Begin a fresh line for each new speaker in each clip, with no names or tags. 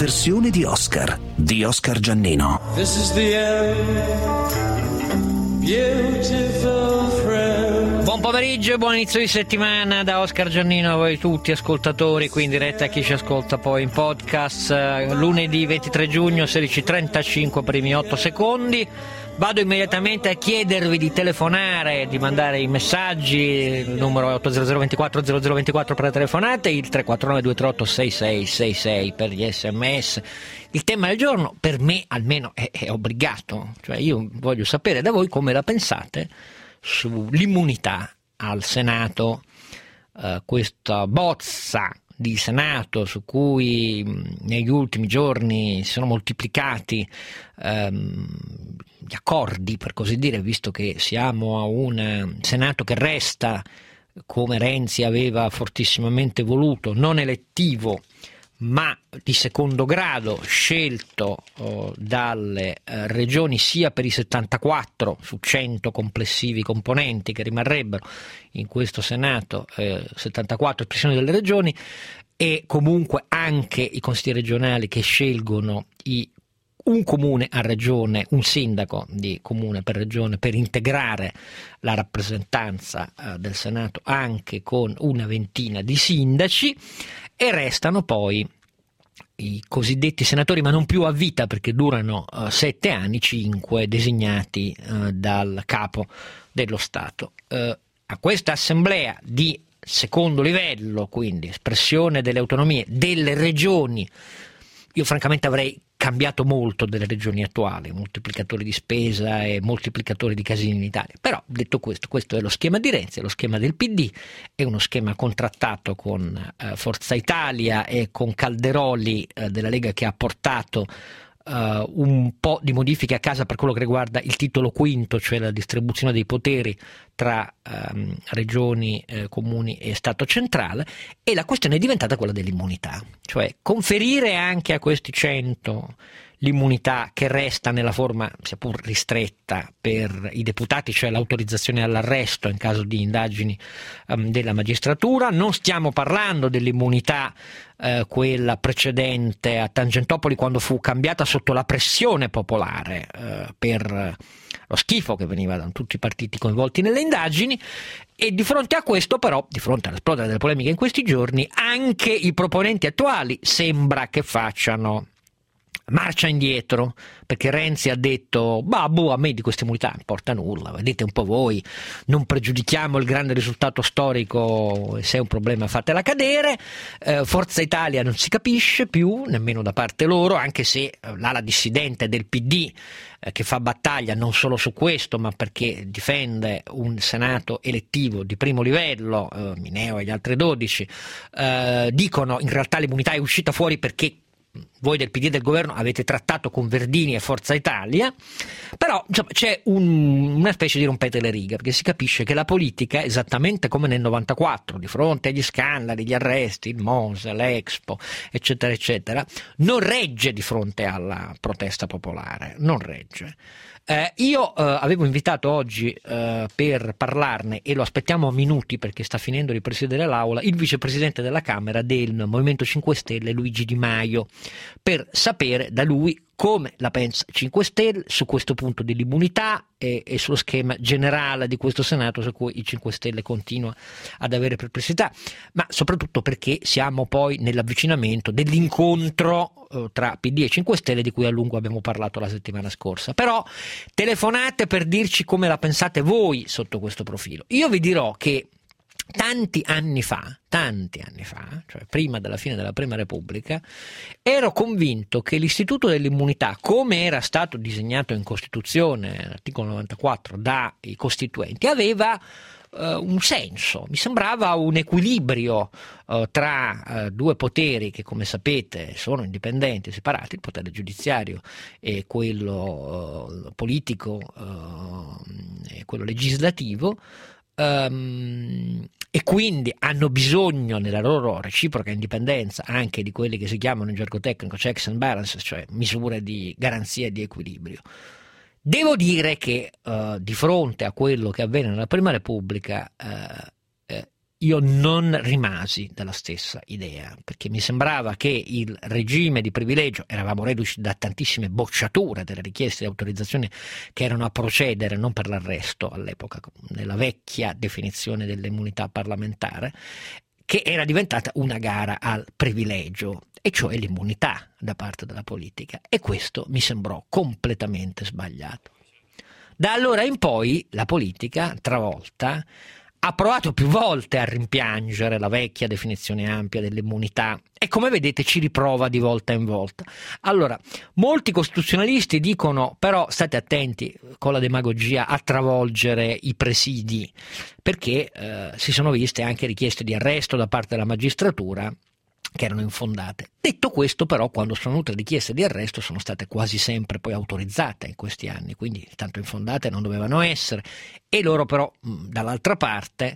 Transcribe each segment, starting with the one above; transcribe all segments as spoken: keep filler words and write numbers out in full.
versione di Oscar, di Oscar Giannino.
This is the end, beautiful friend.
Buon pomeriggio e buon inizio di settimana da Oscar Giannino a voi tutti ascoltatori, qui in diretta a chi ci ascolta poi in podcast. Lunedì ventitré giugno, sedici e trentacinque, primi otto secondi. Vado immediatamente a chiedervi di telefonare, di mandare i messaggi. Il numero è otto zero zero ventiquattro zero zero ventiquattro per le telefonate, il tre quattro nove due tre otto sei sei sei sei per gli sms. Il tema del giorno per me almeno è, è obbligato, cioè io voglio sapere da voi come la pensate sull'immunità al Senato, uh, questa bozza di Senato su cui mh, negli ultimi giorni si sono moltiplicati um, gli accordi, per così dire, visto che siamo a un Senato che resta, come Renzi aveva fortissimamente voluto, non elettivo ma di secondo grado, scelto oh, dalle eh, regioni sia per i settantaquattro su cento complessivi componenti che rimarrebbero in questo Senato, eh, settantaquattro espressioni delle regioni, e comunque anche i consigli regionali che scelgono i un comune a regione, un sindaco di comune per regione, per integrare la rappresentanza eh, del Senato anche con una ventina di sindaci, e restano poi i cosiddetti senatori, ma non più a vita perché durano uh, sette anni, cinque designati uh, dal capo dello Stato. Uh, a questa assemblea di secondo livello, quindi espressione delle autonomie delle regioni, io francamente avrei cambiato molto delle regioni attuali, moltiplicatori di spesa e moltiplicatori di casini in Italia. Però detto questo, questo è lo schema di Renzi, è lo schema del P D, è uno schema contrattato con eh, Forza Italia e con Calderoli eh, della Lega, che ha portato Uh, un po' di modifiche a casa per quello che riguarda il titolo quinto, cioè la distribuzione dei poteri tra um, regioni, eh, comuni e Stato centrale, e la questione è diventata quella dell'immunità, cioè conferire anche a questi cento l'immunità che resta nella forma sia pur ristretta per i deputati, cioè l'autorizzazione all'arresto in caso di indagini um, della magistratura. Non stiamo parlando dell'immunità eh, quella precedente a Tangentopoli, quando fu cambiata sotto la pressione popolare eh, per lo schifo che veniva da tutti i partiti coinvolti nelle indagini. E di fronte a questo, però, di fronte all'esplodere delle polemiche in questi giorni, anche i proponenti attuali sembra che facciano marcia indietro, perché Renzi ha detto: babbo, a me di questa immunità non importa nulla, vedete un po' voi, non pregiudichiamo il grande risultato storico, se è un problema fatela cadere. eh, Forza Italia non si capisce più nemmeno da parte loro, anche se eh, l'ala dissidente del P D, eh, che fa battaglia non solo su questo ma perché difende un Senato elettivo di primo livello, eh, Mineo e gli altri dodici, eh, dicono in realtà l'immunità è uscita fuori perché voi del P D e del governo avete trattato con Verdini e Forza Italia. Però insomma, c'è un, una specie di rompete le righe, perché si capisce che la politica, esattamente come nel novantaquattro, di fronte agli scandali, gli arresti, il Mose, l'Expo, eccetera eccetera, non regge di fronte alla protesta popolare, non regge. Eh, io eh, avevo invitato oggi eh, per parlarne, e lo aspettiamo a minuti perché sta finendo di presiedere l'aula, il vicepresidente della Camera del Movimento cinque Stelle, Luigi Di Maio, per sapere da lui come la pensa cinque Stelle su questo punto dell'immunità e, e sullo schema generale di questo Senato, su cui i cinque Stelle continua ad avere perplessità, ma soprattutto perché siamo poi nell'avvicinamento dell'incontro eh, tra P D e cinque Stelle, di cui a lungo abbiamo parlato la settimana scorsa. Però telefonate per dirci come la pensate voi sotto questo profilo. Io vi dirò che tanti anni fa, tanti anni fa, cioè prima della fine della Prima Repubblica, ero convinto che l'istituto dell'immunità, come era stato disegnato in Costituzione, l'articolo novantaquattro, dai costituenti, aveva Uh, un senso, mi sembrava un equilibrio uh, tra uh, due poteri che, come sapete, sono indipendenti, separati, il potere giudiziario e quello uh, politico uh, e quello legislativo, um, e quindi hanno bisogno nella loro reciproca indipendenza anche di quelli che si chiamano in gergo tecnico checks and balances, cioè misure di garanzia e di equilibrio. Devo dire che uh, di fronte a quello che avvenne nella Prima Repubblica, uh, uh, io non rimasi dalla stessa idea, perché mi sembrava che il regime di privilegio, eravamo reduci da tantissime bocciature delle richieste di autorizzazione che erano a procedere non per l'arresto all'epoca, nella vecchia definizione dell'immunità parlamentare, che era diventata una gara al privilegio, e cioè l'immunità da parte della politica, e questo mi sembrò completamente sbagliato. Da allora in poi la politica, travolta, ha provato più volte a rimpiangere la vecchia definizione ampia dell'immunità e, come vedete, ci riprova di volta in volta. Allora, molti costituzionalisti dicono però state attenti con la demagogia a travolgere i presidi, perché eh, si sono viste anche richieste di arresto da parte della magistratura che erano infondate. Detto questo, però, quando sono venute richieste di arresto sono state quasi sempre poi autorizzate in questi anni, quindi tanto infondate non dovevano essere, e loro però dall'altra parte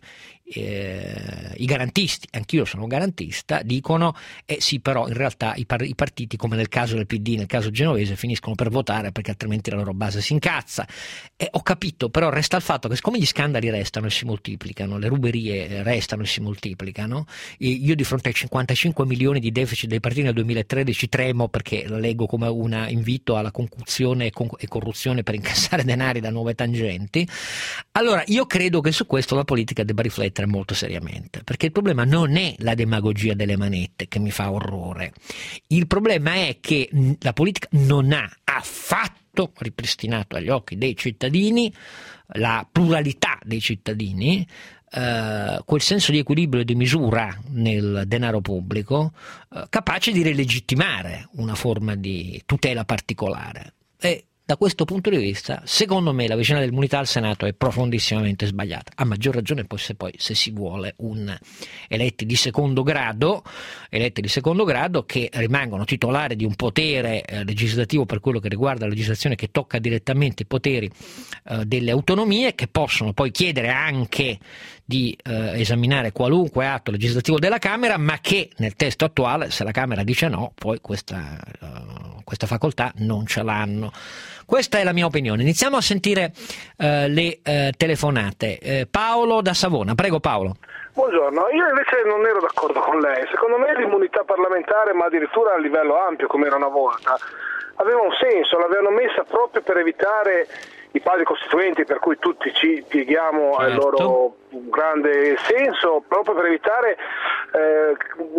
eh, i garantisti, anch'io sono garantista, dicono eh sì, però in realtà i, par- i partiti, come nel caso del P D, nel caso genovese, finiscono per votare perché altrimenti la loro base si incazza. E ho capito, però resta il fatto che siccome gli scandali restano e si moltiplicano, le ruberie restano e si moltiplicano, io di fronte ai cinquantacinque milioni di deficit dei partiti nel duemilatredici tremo, perché la leggo come un invito alla concussione e, con- e corruzione per incassare denari da nuove tangenti. Allora io credo che su questo la politica debba riflettere molto seriamente, perché il problema non è la demagogia delle manette, che mi fa orrore. Il problema è che la politica non ha affatto ripristinato agli occhi dei cittadini, la pluralità dei cittadini, Uh, quel senso di equilibrio e di misura nel denaro pubblico uh, capace di rilegittimare una forma di tutela particolare. E da questo punto di vista, secondo me, la vicenda dell'immunità al Senato è profondissimamente sbagliata. A maggior ragione poi se, poi, se si vuole un eletti di secondo grado, eletti di secondo grado che rimangono titolari di un potere eh, legislativo per quello che riguarda la legislazione che tocca direttamente i poteri eh, delle autonomie, che possono poi chiedere anche di eh, esaminare qualunque atto legislativo della Camera, ma che nel testo attuale, se la Camera dice no, poi questa, uh, questa facoltà non ce l'hanno. Questa è la mia opinione. Iniziamo a sentire uh, le uh, telefonate. Uh, Paolo da Savona, prego Paolo.
Buongiorno, io invece non ero d'accordo con lei. Secondo me l'immunità parlamentare, ma addirittura a livello ampio come era una volta, aveva un senso, l'avevano messa proprio per evitare i padri costituenti, per cui tutti ci pieghiamo certo. al loro grande senso, proprio per evitare eh,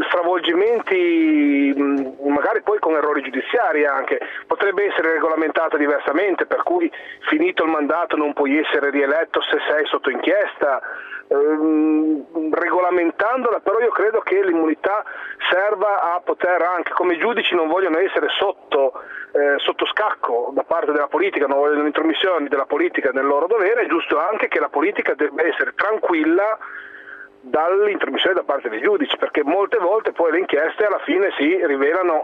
stravolgimenti, magari poi con errori giudiziari anche. Potrebbe essere regolamentata diversamente, per cui finito il mandato non puoi essere rieletto se sei sotto inchiesta. Ehm, regolamentandola, però io credo che l'immunità serva a poter anche, come i giudici non vogliono essere sotto eh, sotto scacco da parte della politica, non vogliono intromissioni della politica nel loro dovere, è giusto anche che la politica debba essere tranquilla dall'intromissione da parte dei giudici, perché molte volte poi le inchieste alla fine si rivelano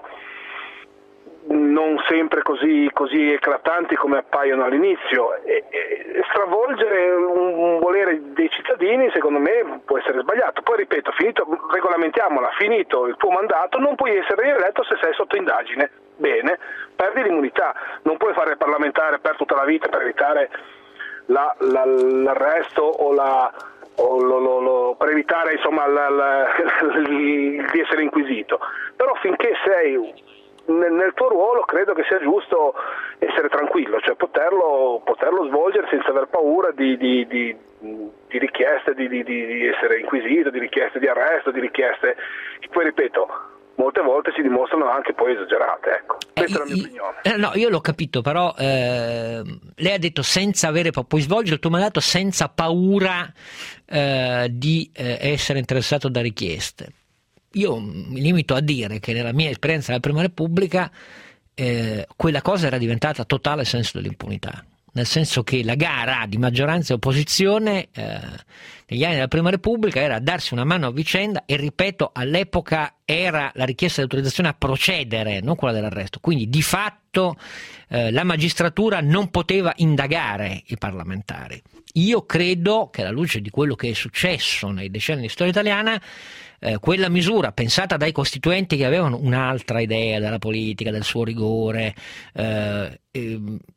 non sempre così, così eclatanti come appaiono all'inizio, e, e stravolgere un, un volere dei cittadini secondo me può essere sbagliato. Poi ripeto, finito, regolamentiamola, finito il tuo mandato non puoi essere rieletto se sei sotto indagine, bene, perdi l'immunità, non puoi fare il parlamentare per tutta la vita per evitare la, la, l'arresto o la o lo, lo, lo, per evitare insomma la, la, di essere inquisito, però finché sei nel, nel tuo ruolo credo che sia giusto essere tranquillo, cioè poterlo, poterlo svolgere senza aver paura di, di, di, di richieste di, di, di essere inquisito, di richieste di arresto, di richieste che poi ripeto molte volte si dimostrano anche poi esagerate, ecco. Questa eh, è la mia opinione.
Eh, no, io l'ho capito, però eh, lei ha detto senza avere, puoi svolgere il tuo mandato senza paura eh, di eh, essere interessato da richieste. Io mi limito a dire che nella mia esperienza della Prima Repubblica eh, quella cosa era diventata totale senso dell'impunità. Nel senso che la gara di maggioranza e opposizione eh, negli anni della Prima Repubblica era darsi una mano a vicenda e, ripeto, all'epoca era la richiesta di autorizzazione a procedere, non quella dell'arresto. Quindi di fatto eh, la magistratura non poteva indagare i parlamentari. Io credo che alla luce di quello che è successo nei decenni di storia italiana, eh, quella misura pensata dai costituenti che avevano un'altra idea della politica, del suo rigore, eh, eh,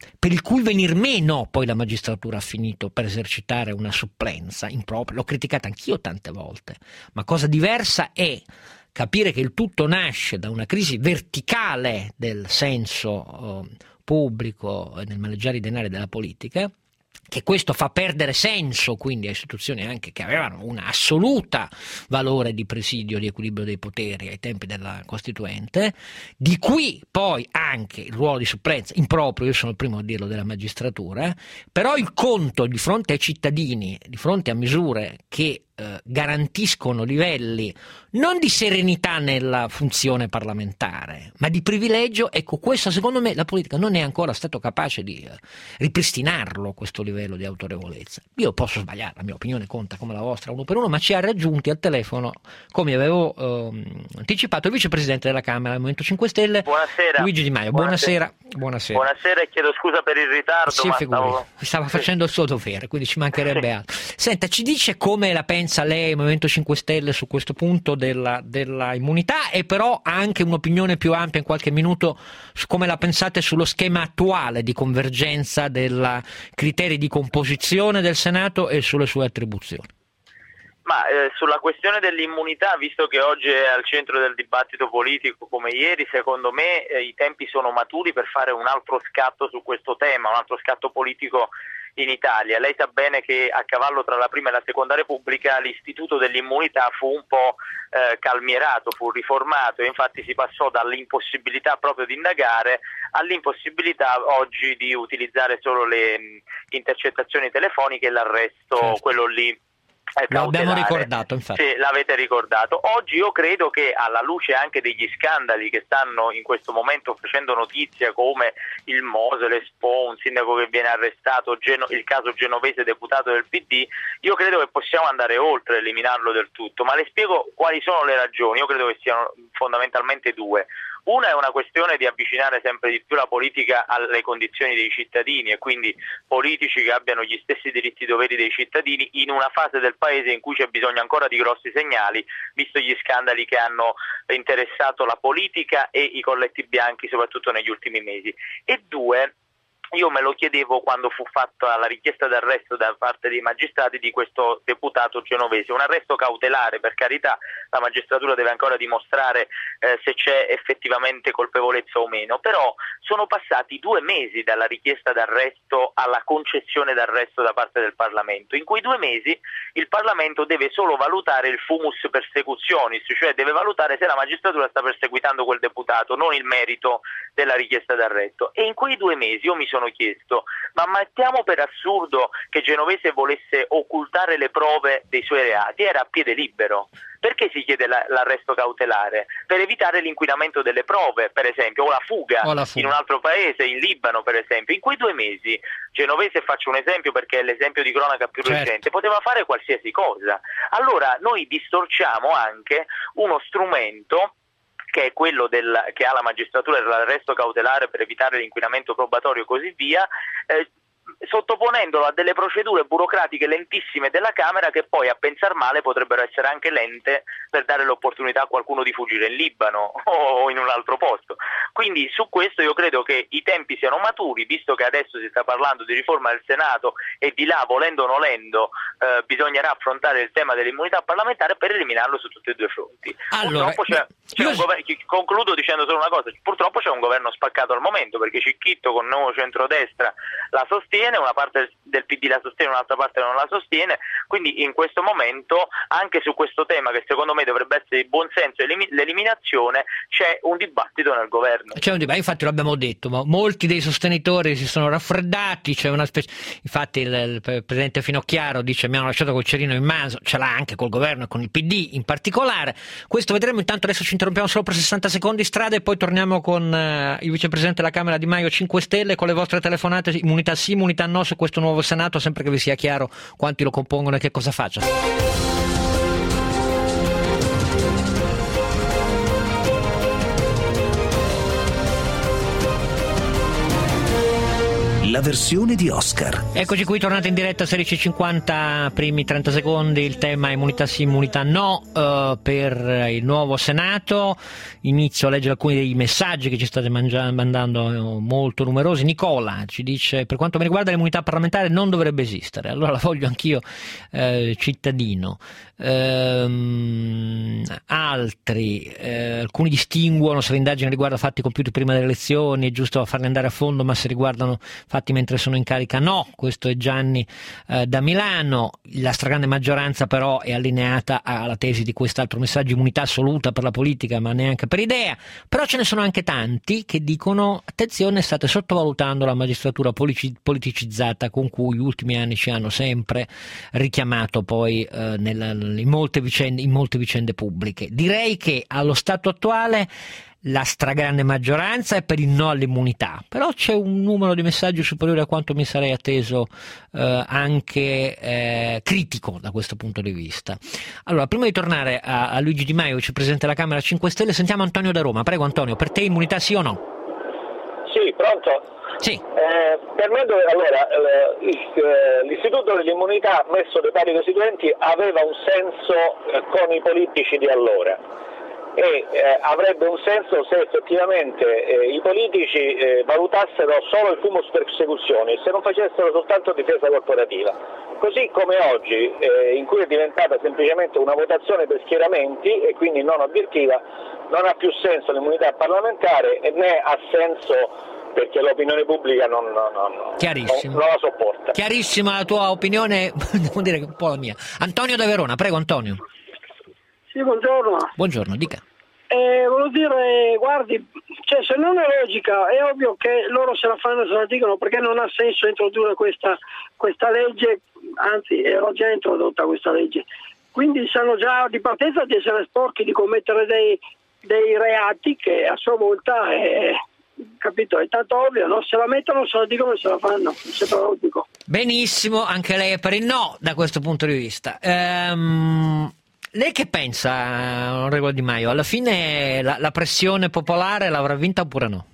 per il cui venir meno poi la magistratura ha finito per esercitare una supplenza impropria. L'ho criticata anch'io tante volte, ma cosa diversa è capire che il tutto nasce da una crisi verticale del senso eh, pubblico nel maneggiare i denari della politica, che questo fa perdere senso quindi a istituzioni anche che avevano un assoluta valore di presidio, di equilibrio dei poteri ai tempi della Costituente. Di qui poi anche il ruolo di supplenza improprio, io sono il primo a dirlo, della magistratura, però il conto di fronte ai cittadini, di fronte a misure che eh, garantiscono livelli non di serenità nella funzione parlamentare, ma di privilegio, ecco, questo secondo me la politica non è ancora stato capace di eh, ripristinarlo, questo livello di autorevolezza. Io posso sbagliare, la mia opinione conta come la vostra uno per uno, ma ci ha raggiunti al telefono, come avevo eh, anticipato, il vicepresidente della Camera del Movimento cinque Stelle,
buonasera.
Luigi Di Maio. Buonasera. Buonasera. Buonasera.
Buonasera e chiedo scusa per il ritardo.
Sì,
ma
figuri,
stavo...
stava facendo il suo dovere, quindi ci mancherebbe altro. Senta, ci dice come la pensa lei, il Movimento cinque Stelle, su questo punto della, della immunità, e però anche un'opinione più ampia in qualche minuto su come la pensate sullo schema attuale di convergenza dei criteri di composizione del Senato e sulle sue attribuzioni.
Ma eh, sulla questione dell'immunità, visto che oggi è al centro del dibattito politico come ieri, secondo me eh, i tempi sono maturi per fare un altro scatto su questo tema, un altro scatto politico in Italia. Lei sa bene che a cavallo tra la prima e la seconda Repubblica l'istituto dell'immunità fu un po' eh, calmierato, fu riformato, e infatti si passò dall'impossibilità proprio di indagare all'impossibilità oggi di utilizzare solo le mh, intercettazioni telefoniche e l'arresto, certo, quello lì.
Lo abbiamo ricordato, infatti.
Sì, l'avete ricordato. Oggi io credo che, alla luce anche degli scandali che stanno in questo momento facendo notizia, come il Mose, l'Expo, un sindaco che viene arrestato, Geno- il caso Genovese, deputato del P D, io credo che possiamo andare oltre, eliminarlo del tutto, ma le spiego quali sono le ragioni. Io credo che siano fondamentalmente due. Una è una questione di avvicinare sempre di più la politica alle condizioni dei cittadini, e quindi politici che abbiano gli stessi diritti e doveri dei cittadini in una fase del paese in cui c'è bisogno ancora di grossi segnali, visto gli scandali che hanno interessato la politica e i colletti bianchi soprattutto negli ultimi mesi. E due, io me lo chiedevo quando fu fatta la richiesta d'arresto da parte dei magistrati di questo deputato genovese, un arresto cautelare, per carità, la magistratura deve ancora dimostrare eh, se c'è effettivamente colpevolezza o meno, però sono passati due mesi dalla richiesta d'arresto alla concessione d'arresto da parte del Parlamento. In quei due mesi il Parlamento deve solo valutare il fumus persecutionis, cioè deve valutare se la magistratura sta perseguitando quel deputato, non il merito della richiesta d'arresto. E in quei due mesi io mi sono chiesto, ma mettiamo per assurdo che Genovese volesse occultare le prove dei suoi reati, era a piede libero. Perché si chiede la, l'arresto cautelare? Per evitare l'inquinamento delle prove, per esempio, o la fuga, o la fuga in un altro paese, in Libano per esempio. In quei due mesi, Genovese, faccio un esempio perché è l'esempio di cronaca più certo. recente, poteva fare qualsiasi cosa. Allora noi distorciamo anche uno strumento che è quello del, che ha la magistratura dell'arresto cautelare per evitare l'inquinamento probatorio e così via, eh, sottoponendolo a delle procedure burocratiche lentissime della Camera, che poi, a pensar male, potrebbero essere anche lente per dare l'opportunità a qualcuno di fuggire in Libano o in un altro posto. Quindi su questo io credo che i tempi siano maturi, visto che adesso si sta parlando di riforma del Senato e di là, volendo o nolendo, eh, bisognerà affrontare il tema dell'immunità parlamentare per eliminarlo su tutti e due i fronti.
Allora,
purtroppo c'è, c'è un governo, concludo dicendo solo una cosa, purtroppo c'è un governo spaccato al momento, perché Cicchitto con Nuovo Centrodestra la sostiene, una parte del P D la sostiene, un'altra parte non la sostiene, quindi in questo momento anche su questo tema, che secondo me dovrebbe essere di buon senso l'eliminazione, c'è un dibattito nel governo.
C'è un dibattito, infatti lo abbiamo detto, ma molti dei sostenitori si sono raffreddati, c'è una specie, infatti il, il presidente Finocchiaro dice mi hanno lasciato col cerino in mano, ce l'ha anche col governo e con il P D in particolare. Questo vedremo. Intanto adesso ci interrompiamo solo per sessanta secondi strada e poi torniamo con uh, il vicepresidente della Camera Di Maio cinque Stelle, con le vostre telefonate, immunità sì, immunità no, su questo nuovo Senato, sempre che vi sia chiaro quanti lo compongono e che cosa faccia.
la versione di Oscar.
Eccoci qui, tornate in diretta sedici e cinquanta, primi trenta secondi, il tema immunità sì, immunità no, uh, per il nuovo Senato. Inizio a leggere alcuni dei messaggi che ci state mangia- mandando, molto numerosi. Nicola ci dice: per quanto mi riguarda l'immunità parlamentare non dovrebbe esistere, allora la voglio anch'io, eh, cittadino. Ehm, altri, eh, alcuni distinguono se l'indagine riguarda fatti compiuti prima delle elezioni, è giusto farli andare a fondo, ma se riguardano fatti mentre sono in carica no. Questo è Gianni eh, da Milano. La stragrande maggioranza però è allineata alla tesi di quest'altro messaggio: immunità assoluta per la politica ma neanche per idea. Però ce ne sono anche tanti che dicono: attenzione, state sottovalutando la magistratura polici- politicizzata con cui gli ultimi anni ci hanno sempre richiamato poi eh, nella, in molte vicende, in molte vicende pubbliche. Direi che allo stato attuale la stragrande maggioranza è per il no all'immunità, però c'è un numero di messaggi superiore a quanto mi sarei atteso, eh, anche eh, critico da questo punto di vista. Allora, prima di tornare a, a Luigi Di Maio, vicepresidente della Camera cinque Stelle, sentiamo Antonio da Roma. Prego Antonio, per te immunità sì o no?
Sì, pronto?
Sì.
Eh, per me, allora, l'istituto dell'immunità messo dai pari costituenti aveva un senso eh, con i politici di allora. E eh, avrebbe un senso se effettivamente eh, i politici eh, valutassero solo il fumus persecuzione, se non facessero soltanto difesa corporativa, così come oggi, eh, in cui è diventata semplicemente una votazione per schieramenti e quindi non obiettiva. Non ha più senso l'immunità parlamentare e né ha senso perché l'opinione pubblica non, non, non,
Chiarissimo.
non, non la sopporta.
Chiarissima la tua opinione, devo dire che è un po' la mia. Antonio da Verona, prego Antonio.
Sì, buongiorno.
Buongiorno, dica.
Eh, volevo dire, guardi, cioè, se non è logica, è ovvio che loro se la fanno, se la dicono, perché non ha senso introdurre questa, questa legge, anzi era già introdotta questa legge, quindi sanno già di partenza di essere sporchi, di commettere dei, dei reati che a sua volta è, capito, è tanto ovvio, no? Se la mettono, se la dicono, se la fanno, mi sembra logico.
Benissimo, anche lei è per il no da questo punto di vista. Ehm... Lei che pensa, onorevole Di Maio? Alla fine la, la pressione popolare l'avrà vinta oppure no?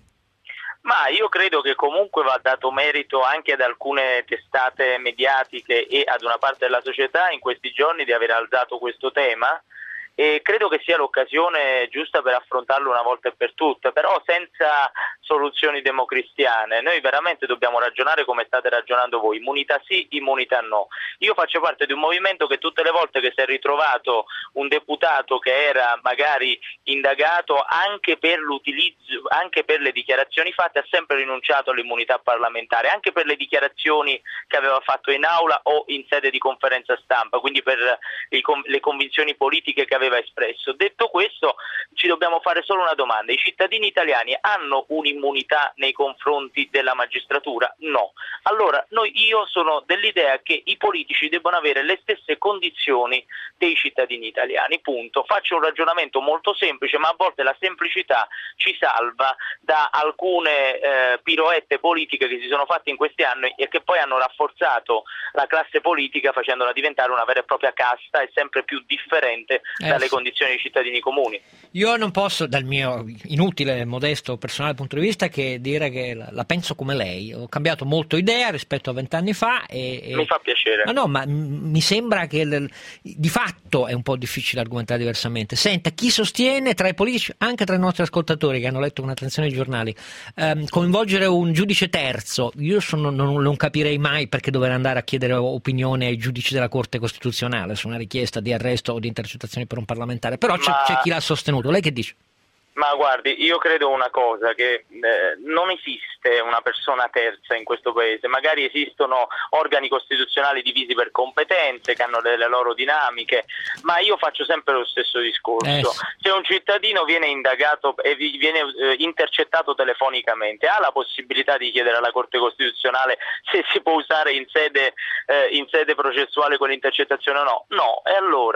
Ma io credo che comunque va dato merito anche ad alcune testate mediatiche e ad una parte della società in questi giorni di aver alzato questo tema, e credo che sia l'occasione giusta per affrontarlo una volta e per tutte, però senza soluzioni democristiane. Noi veramente dobbiamo ragionare come state ragionando voi: immunità sì, immunità no. Io faccio parte di un movimento che tutte le volte che si è ritrovato un deputato che era magari indagato anche per l'utilizzo, anche per le dichiarazioni fatte, ha sempre rinunciato all'immunità parlamentare, anche per le dichiarazioni che aveva fatto in aula o in sede di conferenza stampa, quindi per i, le convinzioni politiche che aveva espresso. Detto questo, ci dobbiamo fare solo una domanda: i cittadini italiani hanno un'immunità nei confronti della magistratura? No. Allora noi io sono dell'idea che i politici debbano avere le stesse condizioni dei cittadini italiani, punto. Faccio un ragionamento molto semplice, ma a volte la semplicità ci salva da alcune eh, piroette politiche che si sono fatte in questi anni e che poi hanno rafforzato la classe politica facendola diventare una vera e propria casta e sempre più differente
eh,
dalle condizioni dei cittadini comuni.
Io non posso, dal mio inutile, modesto, personale punto di vista, che dire che la, la penso come lei. Ho cambiato molto idea rispetto a vent'anni fa e, e...
Mi fa piacere.
Ma no, ma m- mi sembra che l- di fatto è un po' difficile argomentare diversamente. Senta, chi sostiene tra i politici, anche tra i nostri ascoltatori che hanno letto con attenzione i giornali, ehm, coinvolgere un giudice terzo, io sono, non, non capirei mai perché dover andare a chiedere opinione ai giudici della Corte Costituzionale su una richiesta di arresto o di intercettazioni per un parlamentare, però c'è,
Ma...
c'è chi l'ha sostenuto. Lei che dice?
Ma guardi, io credo una cosa, che eh, non esiste una persona terza in questo paese. Magari esistono organi costituzionali divisi per competenze che hanno delle loro dinamiche, ma io faccio sempre lo stesso discorso.
Eh.
Se un cittadino viene indagato e viene eh, intercettato telefonicamente, ha la possibilità di chiedere alla Corte Costituzionale se si può usare in sede, eh, in sede processuale quell'intercettazione o no? No, e allora?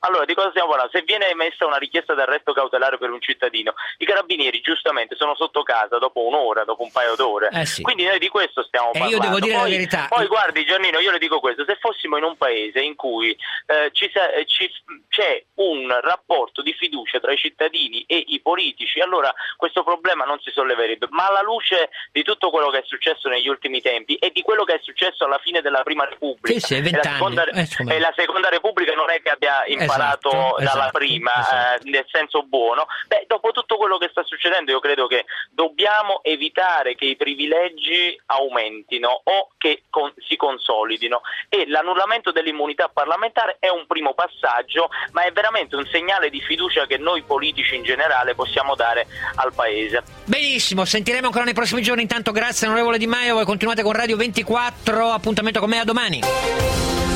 Allora, di cosa stiamo parlando? Se viene emessa una richiesta d'arresto cautelare per un cittadino, i carabinieri giustamente sono sotto casa dopo un'ora, dopo un paio d'ore.
Eh sì.
Quindi noi di questo stiamo
e
parlando.
Io devo dire
poi,
la verità.
Poi guardi Giannino, io le dico questo, se fossimo in un paese in cui eh, ci, ci, c'è un rapporto di fiducia tra i cittadini e i politici, allora questo problema non si solleverebbe. Ma alla luce di tutto quello che è successo negli ultimi tempi e di quello che è successo alla fine della Prima Repubblica,
sì, sì,
e, la seconda,
eh,
e la Seconda Repubblica non è che abbia imparato
esatto,
dalla
esatto,
prima,
esatto.
Eh, nel senso buono, beh, dopo tutto quello che sta succedendo io credo che dobbiamo evitare che i privilegi aumentino o che con, si consolidino, e l'annullamento dell'immunità parlamentare è un primo passaggio, ma è veramente un segnale di fiducia che noi politici in generale possiamo dare al Paese.
Benissimo, sentiremo ancora nei prossimi giorni. Intanto grazie onorevole Di Maio, voi continuate con Radio ventiquattro, appuntamento con me a domani.